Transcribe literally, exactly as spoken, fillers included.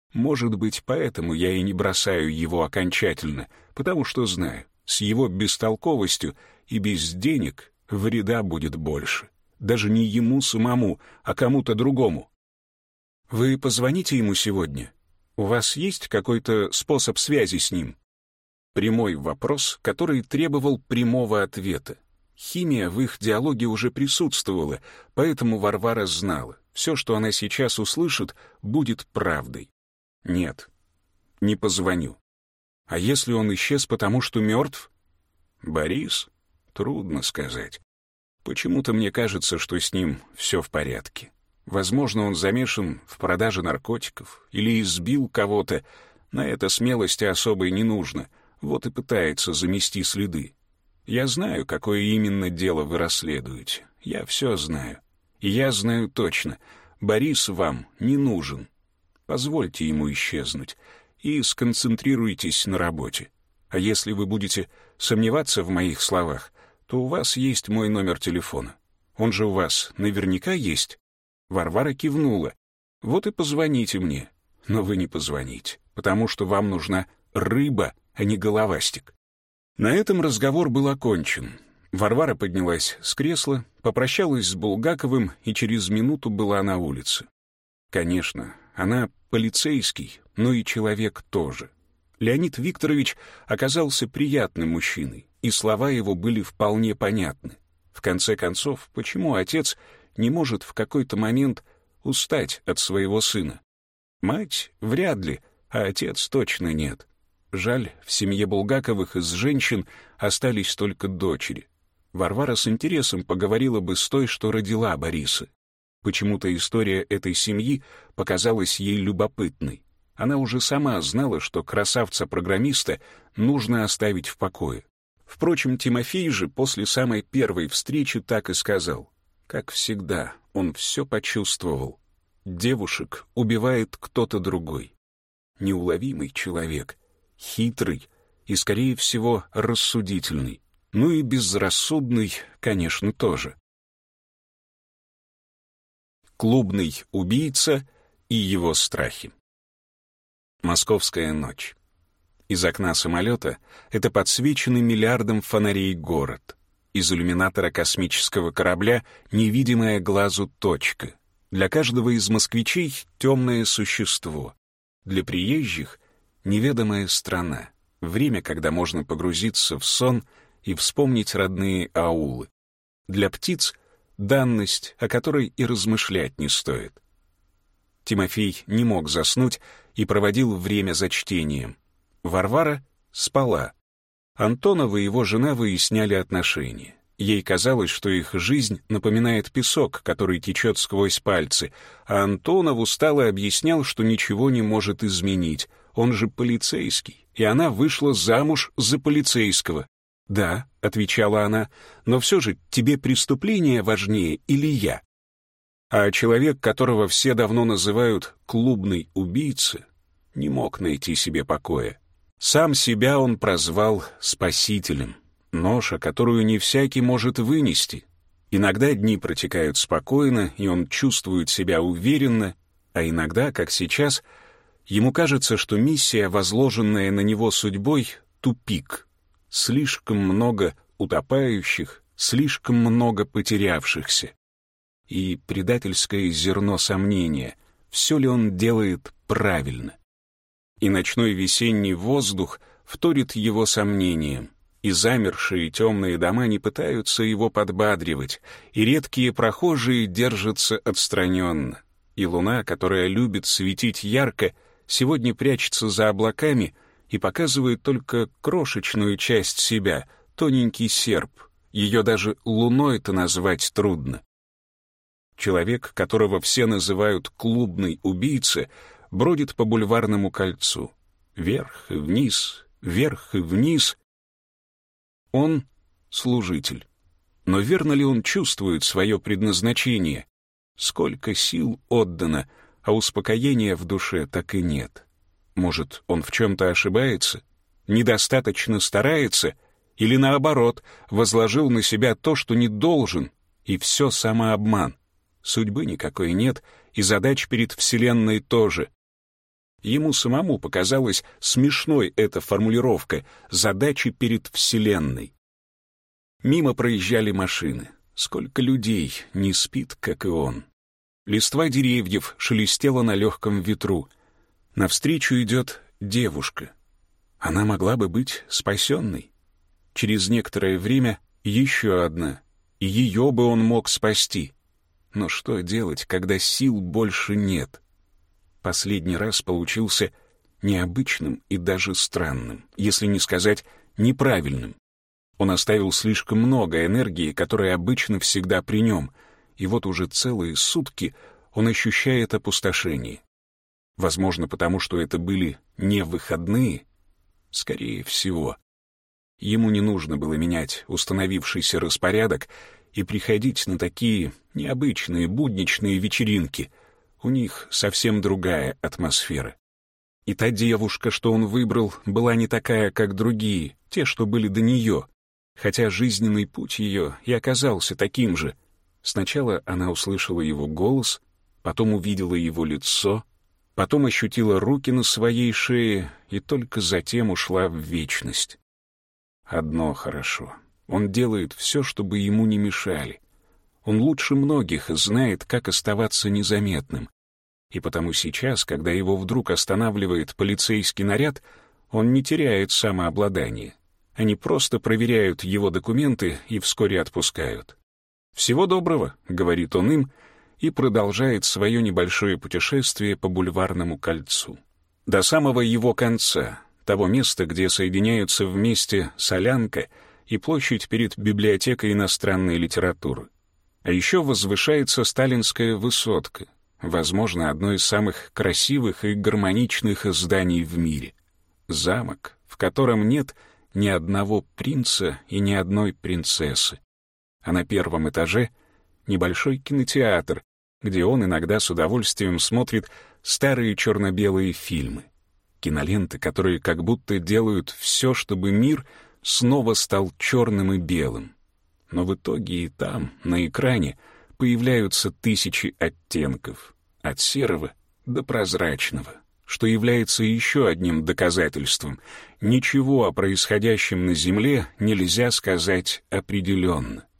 Может быть, поэтому я и не бросаю его окончательно, потому что знаю, с его бестолковостью и без денег вреда будет больше. Даже не ему самому, а кому-то другому. Вы позвоните ему сегодня? У вас есть какой-то способ связи с ним? Прямой вопрос, который требовал прямого ответа. Химия в их диалоге уже присутствовала, поэтому Варвара знала, все, что она сейчас услышит, будет правдой. Нет, не позвоню. А если он исчез, потому что мертв? Борис? Трудно сказать. Почему-то мне кажется, что с ним все в порядке. Возможно, он замешан в продаже наркотиков или избил кого-то. На это смелости особой не нужно. Вот и пытается замести следы. Я знаю, какое именно дело вы расследуете. Я все знаю. И я знаю точно, Борис вам не нужен. Позвольте ему исчезнуть и сконцентрируйтесь на работе. А если вы будете сомневаться в моих словах, то у вас есть мой номер телефона. Он же у вас наверняка есть?» Варвара кивнула. «Вот и позвоните мне». Но вы не позвоните, потому что вам нужна рыба, а не головастик. На этом разговор был окончен. Варвара поднялась с кресла, попрощалась с Булгаковым и через минуту была на улице. Конечно, она полицейский, но и человек тоже. Леонид Викторович оказался приятным мужчиной, и слова его были вполне понятны. В конце концов, почему отец не может в какой-то момент устать от своего сына? Мать вряд ли, а отец точно нет. Жаль, в семье Булгаковых из женщин остались только дочери. Варвара с интересом поговорила бы с той, что родила Бориса. Почему-то история этой семьи показалась ей любопытной. Она уже сама знала, что красавца-программиста нужно оставить в покое. Впрочем, Тимофей же после самой первой встречи так и сказал. Как всегда, он все почувствовал. Девушек убивает кто-то другой. Неуловимый человек, хитрый и, скорее всего, рассудительный. Ну и безрассудный, конечно, тоже. Клубный убийца и его страхи. Московская ночь. Из окна самолета это подсвеченный миллиардом фонарей город. Из иллюминатора космического корабля невидимая глазу точка. Для каждого из москвичей темное существо. Для приезжих неведомая страна. Время, когда можно погрузиться в сон и вспомнить родные аулы. Для птиц — данность, о которой и размышлять не стоит. Тимофей не мог заснуть и проводил время за чтением. Варвара спала. Антонов и его жена выясняли отношения. Ей казалось, что их жизнь напоминает песок, который течет сквозь пальцы, а Антонов устало объяснял, что ничего не может изменить. Он же полицейский, и она вышла замуж за полицейского. «Да», — отвечала она, — «но все же тебе преступление важнее или я?» А человек, которого все давно называют «клубный убийца», не мог найти себе покоя. Сам себя он прозвал спасителем. Ноша, которую не всякий может вынести. Иногда дни протекают спокойно, и он чувствует себя уверенно, а иногда, как сейчас, ему кажется, что миссия, возложенная на него судьбой, — тупик. Слишком много утопающих, слишком много потерявшихся. И предательское зерно сомнения, все ли он делает правильно. И ночной весенний воздух вторит его сомнениям, и замершие темные дома не пытаются его подбадривать, и редкие прохожие держатся отстраненно, и луна, которая любит светить ярко, сегодня прячется за облаками и показывает только крошечную часть себя, тоненький серп, ее даже луной-то назвать трудно. Человек, которого все называют клубный убийца, бродит по бульварному кольцу. Вверх и вниз, вверх и вниз. Он служитель. Но верно ли он чувствует свое предназначение? Сколько сил отдано, а успокоения в душе так и нет. Может, он в чем-то ошибается? Недостаточно старается? Или наоборот, возложил на себя то, что не должен, и все самообман? Судьбы никакой нет, и задач перед Вселенной тоже. Ему самому показалась смешной эта формулировка «задачи перед Вселенной». Мимо проезжали машины. Сколько людей не спит, как и он. Листва деревьев шелестела на легком ветру. Навстречу идет девушка. Она могла бы быть спасенной. Через некоторое время еще одна, и ее бы он мог спасти. Но что делать, когда сил больше нет? Последний раз получился необычным и даже странным, если не сказать неправильным. Он оставил слишком много энергии, которая обычно всегда при нем, и вот уже целые сутки он ощущает опустошение. Возможно, потому что это были не выходные, скорее всего. Ему не нужно было менять установившийся распорядок и приходить на такие необычные будничные вечеринки. У них совсем другая атмосфера. И та девушка, что он выбрал, была не такая, как другие, те, что были до нее, хотя жизненный путь ее и оказался таким же. Сначала она услышала его голос, потом увидела его лицо, потом ощутила руки на своей шее и только затем ушла в вечность. Одно хорошо. Он делает все, чтобы ему не мешали. Он лучше многих знает, как оставаться незаметным. И потому сейчас, когда его вдруг останавливает полицейский наряд, он не теряет самообладание. Они просто проверяют его документы и вскоре отпускают. «Всего доброго», — говорит он им, и продолжает свое небольшое путешествие по бульварному кольцу. До самого его конца, того места, где соединяются вместе Солянка и площадь перед библиотекой иностранной литературы. А еще возвышается Сталинская высотка, возможно, одно из самых красивых и гармоничных зданий в мире. Замок, в котором нет ни одного принца и ни одной принцессы. А на первом этаже небольшой кинотеатр, где он иногда с удовольствием смотрит старые черно-белые фильмы. Киноленты, которые как будто делают все, чтобы мир снова стал черным и белым. Но в итоге и там, на экране, появляются тысячи оттенков, от серого до прозрачного, что является еще одним доказательством. Ничего о происходящем на Земле нельзя сказать определенно.